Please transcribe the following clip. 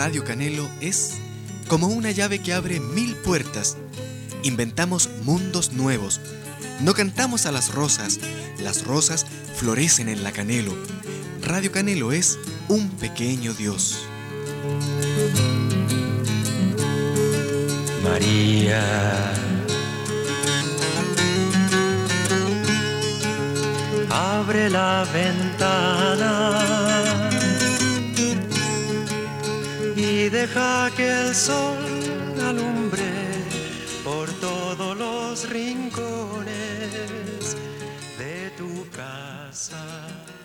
Radio Canelo es como una llave que abre 1000 puertas. Inventamos mundos nuevos. No cantamos a las rosas florecen en la Canelo. Radio Canelo es un pequeño Dios. María, abre la ventana y deja que el sol alumbre por todos los rincones de tu casa.